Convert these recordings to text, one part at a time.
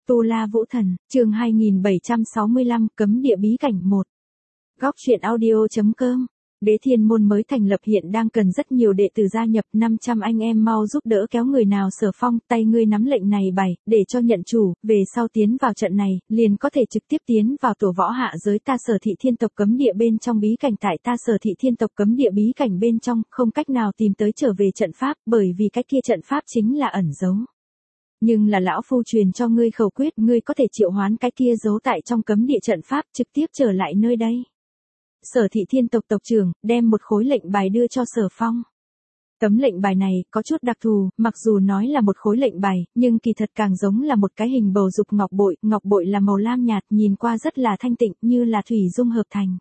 Tu La Vũ Thần, chương 2765, cấm địa bí cảnh 1. Góc truyện audio.com. Đế Thiên Môn mới thành lập hiện đang cần rất nhiều đệ tử gia nhập, 500 anh em mau giúp đỡ kéo người nào. Sở Phong, tay ngươi nắm lệnh này bày, để cho nhận chủ, về sau tiến vào trận này, liền có thể trực tiếp tiến vào tổ võ hạ giới ta Sở Thị Thiên tộc cấm địa bên trong bí cảnh. Tại ta Sở Thị Thiên tộc cấm địa bí cảnh bên trong, không cách nào tìm tới trở về trận pháp, bởi vì cái kia trận pháp chính là ẩn giấu. Nhưng là lão phu truyền cho ngươi khẩu quyết, ngươi có thể triệu hoán cái kia giấu tại trong cấm địa trận pháp, trực tiếp trở lại nơi đây. Sở Thị Thiên tộc tộc trưởng đem một khối lệnh bài đưa cho Sở Phong. Tấm lệnh bài này có chút đặc thù, mặc dù nói là một khối lệnh bài, nhưng kỳ thật càng giống là một cái hình bầu dục ngọc bội là màu lam nhạt, nhìn qua rất là thanh tịnh, như là thủy dung hợp thành.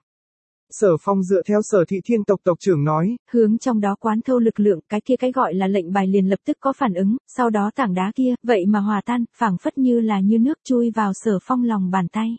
Sở Phong dựa theo Sở Thị Thiên tộc tộc trưởng nói, hướng trong đó quán thâu lực lượng, cái kia cái gọi là lệnh bài liền lập tức có phản ứng, sau đó tảng đá kia, vậy mà hòa tan, phảng phất như là như nước chui vào Sở Phong lòng bàn tay.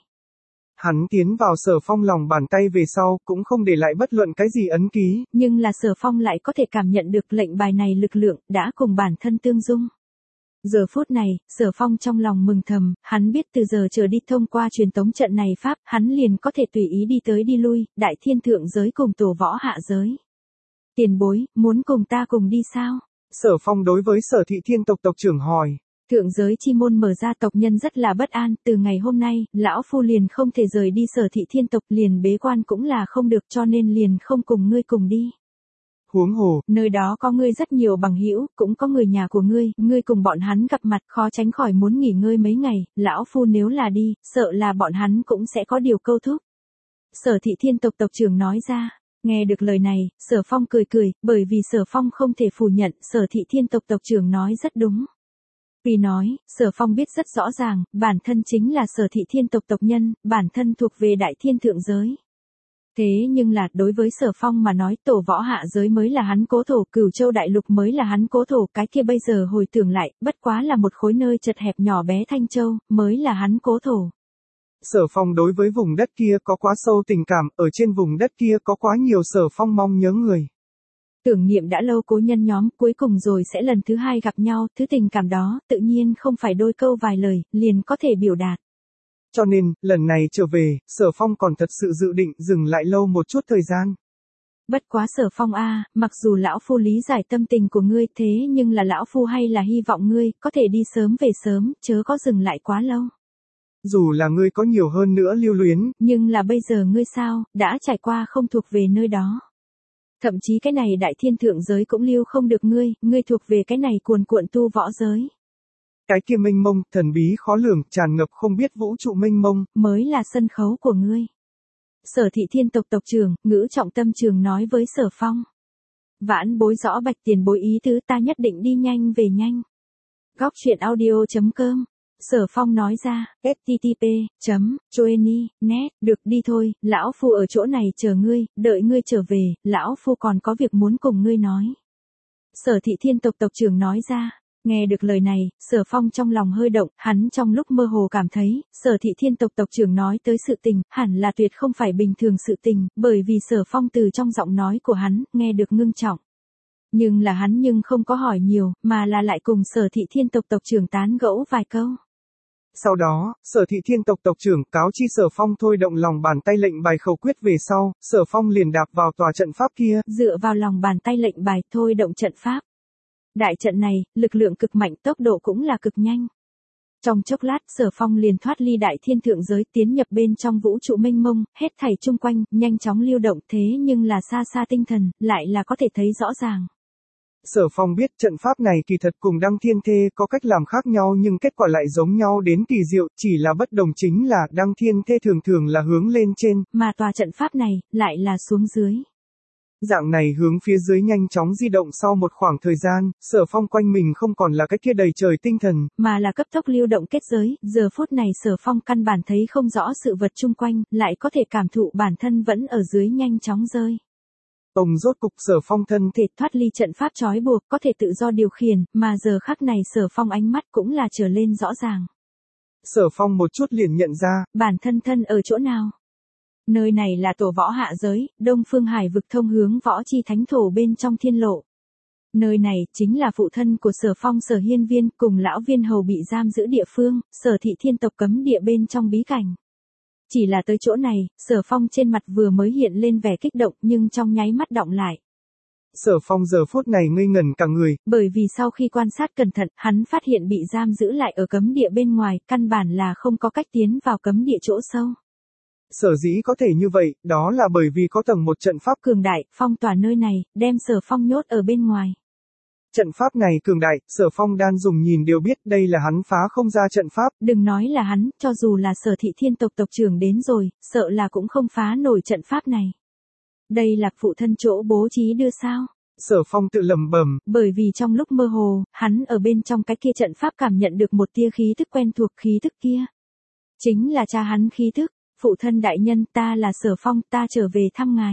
Hắn tiến vào Sở Phong lòng bàn tay về sau, cũng không để lại bất luận cái gì ấn ký. Nhưng là Sở Phong lại có thể cảm nhận được lệnh bài này lực lượng, đã cùng bản thân tương dung. Giờ phút này, Sở Phong trong lòng mừng thầm, hắn biết từ giờ trở đi thông qua truyền tống trận này pháp, hắn liền có thể tùy ý đi tới đi lui, đại thiên thượng giới cùng tổ võ hạ giới. Tiền bối, muốn cùng ta cùng đi sao? Sở Phong đối với Sở Thị Thiên tộc tộc trưởng hỏi. Thượng giới chi môn mở ra, tộc nhân rất là bất an, từ ngày hôm nay, lão phu liền không thể rời đi Sở Thị Thiên tộc, liền bế quan cũng là không được, cho nên liền không cùng ngươi cùng đi. Huống hồ, nơi đó có ngươi rất nhiều bằng hữu, cũng có người nhà của ngươi cùng bọn hắn gặp mặt, khó tránh khỏi muốn nghỉ ngơi mấy ngày, lão phu nếu là đi, sợ là bọn hắn cũng sẽ có điều câu thúc. Sở Thị Thiên tộc tộc trưởng nói ra. Nghe được lời này, Sở Phong cười, bởi vì Sở Phong không thể phủ nhận, Sở Thị Thiên tộc tộc trưởng nói rất đúng. Vì nói, Sở Phong biết rất rõ ràng, bản thân chính là Sở Thị Thiên tộc tộc nhân, bản thân thuộc về đại thiên thượng giới. Thế nhưng là, đối với Sở Phong mà nói, tổ võ hạ giới mới là hắn cố thổ, Cửu Châu đại lục mới là hắn cố thổ, cái kia bây giờ hồi tưởng lại, bất quá là một khối nơi chật hẹp nhỏ bé Thanh Châu, mới là hắn cố thổ. Sở Phong đối với vùng đất kia có quá sâu tình cảm, ở trên vùng đất kia có quá nhiều Sở Phong mong nhớ người. Tưởng niệm đã lâu cố nhân nhóm, cuối cùng rồi sẽ lần thứ hai gặp nhau, thứ tình cảm đó, tự nhiên không phải đôi câu vài lời, liền có thể biểu đạt. Cho nên, lần này trở về, Sở Phong còn thật sự dự định dừng lại lâu một chút thời gian. Bất quá Sở Phong mặc dù lão phu lý giải tâm tình của ngươi, thế nhưng là lão phu hay là hy vọng ngươi, có thể đi sớm về sớm, chớ có dừng lại quá lâu. Dù là ngươi có nhiều hơn nữa lưu luyến, nhưng là bây giờ ngươi sao, đã trải qua không thuộc về nơi đó. Thậm chí cái này đại thiên thượng giới cũng lưu không được ngươi thuộc về cái này cuồn cuộn tu võ giới. Cái kia mênh mông, thần bí khó lường, tràn ngập không biết vũ trụ mênh mông, mới là sân khấu của ngươi. Sở Thị Thiên tộc tộc trưởng, ngữ trọng tâm trường nói với Sở Phong. Vãn bối rõ bạch tiền bối ý tứ, ta nhất định đi nhanh về nhanh. Góc truyện audio.com. Sở Phong nói ra, http://joiny.net, được đi thôi, lão phu ở chỗ này chờ ngươi, đợi ngươi trở về, lão phu còn có việc muốn cùng ngươi nói. Sở Thị Thiên tộc tộc trưởng nói ra. Nghe được lời này, Sở Phong trong lòng hơi động, hắn trong lúc mơ hồ cảm thấy, Sở Thị Thiên tộc tộc trưởng nói tới sự tình, hẳn là tuyệt không phải bình thường sự tình, bởi vì Sở Phong từ trong giọng nói của hắn, nghe được ngưng trọng. Nhưng là hắn không có hỏi nhiều, mà là lại cùng Sở Thị Thiên tộc tộc trưởng tán gẫu vài câu. Sau đó, Sở Thị Thiên tộc tộc trưởng cáo chi Sở Phong thôi động lòng bàn tay lệnh bài khẩu quyết về sau, Sở Phong liền đạp vào tòa trận pháp kia, dựa vào lòng bàn tay lệnh bài thôi động trận pháp. Đại trận này, lực lượng cực mạnh, tốc độ cũng là cực nhanh. Trong chốc lát, Sở Phong liền thoát ly đại thiên thượng giới, tiến nhập bên trong vũ trụ mênh mông, hết thảy chung quanh, nhanh chóng lưu động, thế nhưng là xa xa tinh thần, lại là có thể thấy rõ ràng. Sở Phong biết trận pháp này kỳ thật cùng Đăng Thiên Thê có cách làm khác nhau nhưng kết quả lại giống nhau đến kỳ diệu, chỉ là bất đồng chính là Đăng Thiên Thê thường là hướng lên trên, mà tòa trận pháp này, lại là xuống dưới. Dạng này hướng phía dưới nhanh chóng di động sau một khoảng thời gian, Sở Phong quanh mình không còn là cái kia đầy trời tinh thần, mà là cấp tốc lưu động kết giới, giờ phút này Sở Phong căn bản thấy không rõ sự vật chung quanh, lại có thể cảm thụ bản thân vẫn ở dưới nhanh chóng rơi. Ông rốt cục Sở Phong thân thể thoát ly trận pháp trói buộc, có thể tự do điều khiển, mà giờ khắc này Sở Phong ánh mắt cũng là trở lên rõ ràng. Sở Phong một chút liền nhận ra, bản thân ở chỗ nào? Nơi này là tổ võ hạ giới, Đông Phương Hải vực thông hướng võ chi thánh thổ bên trong thiên lộ. Nơi này chính là phụ thân của Sở Phong Sở Hiên Viên cùng lão viên hầu bị giam giữ địa phương, Sở Thị Thiên tộc cấm địa bên trong bí cảnh. Chỉ là tới chỗ này, Sở Phong trên mặt vừa mới hiện lên vẻ kích động nhưng trong nháy mắt đọng lại. Sở Phong giờ phút này ngây ngẩn cả người. Bởi vì sau khi quan sát cẩn thận, hắn phát hiện bị giam giữ lại ở cấm địa bên ngoài, căn bản là không có cách tiến vào cấm địa chỗ sâu. Sở dĩ có thể như vậy, đó là bởi vì có tầng một trận pháp cường đại, phong tỏa nơi này, đem Sở Phong nhốt ở bên ngoài. Trận pháp này cường đại, Sở Phong đan dùng nhìn đều biết đây là hắn phá không ra trận pháp. Đừng nói là hắn, cho dù là Sở Thị Thiên tộc tộc trưởng đến rồi, sợ là cũng không phá nổi trận pháp này. Đây là phụ thân chỗ bố trí đưa sao? Sở Phong tự lẩm bẩm. Bởi vì trong lúc mơ hồ, hắn ở bên trong cái kia trận pháp cảm nhận được một tia khí thức quen thuộc, khí thức kia chính là cha hắn khí thức. Phụ thân đại nhân, ta là Sở Phong, ta trở về thăm ngài.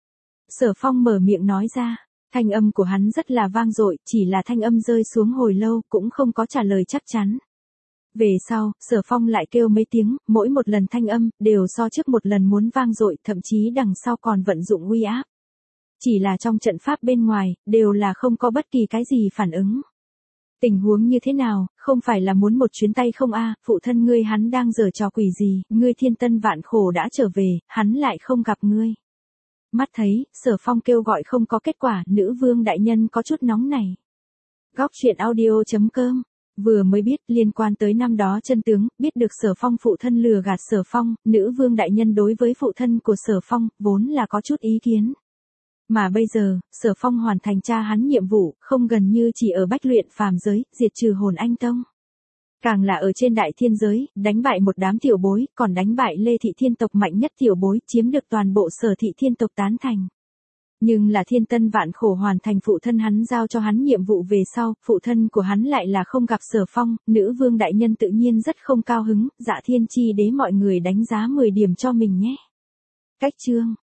Sở Phong mở miệng nói ra, thanh âm của hắn rất là vang dội, chỉ là thanh âm rơi xuống hồi lâu, cũng không có trả lời chắc chắn. Về sau, Sở Phong lại kêu mấy tiếng, mỗi một lần thanh âm, đều so trước một lần muốn vang dội, thậm chí đằng sau còn vận dụng uy áp. Chỉ là trong trận pháp bên ngoài, đều là không có bất kỳ cái gì phản ứng. Tình huống như thế nào, không phải là muốn một chuyến tay không a, phụ thân ngươi hắn đang giở trò quỷ gì, ngươi thiên tân vạn khổ đã trở về, hắn lại không gặp ngươi. Mắt thấy, Sở Phong kêu gọi không có kết quả, nữ vương đại nhân có chút nóng này. Góc truyện audio.com vừa mới biết liên quan tới năm đó chân tướng, biết được Sở Phong phụ thân lừa gạt Sở Phong, nữ vương đại nhân đối với phụ thân của Sở Phong, vốn là có chút ý kiến. Mà bây giờ, Sở Phong hoàn thành cha hắn nhiệm vụ, không gần như chỉ ở bách luyện phàm giới, diệt trừ hồn anh tông. Càng là ở trên đại thiên giới, đánh bại một đám tiểu bối, còn đánh bại Lê Thị Thiên tộc mạnh nhất tiểu bối, chiếm được toàn bộ Sở Thị Thiên tộc tán thành. Nhưng là thiên tân vạn khổ hoàn thành phụ thân hắn giao cho hắn nhiệm vụ về sau, phụ thân của hắn lại là không gặp Sở Phong, nữ vương đại nhân tự nhiên rất không cao hứng, Dạ Thiên Chi Đế mọi người đánh giá 10 điểm cho mình nhé. Cách chương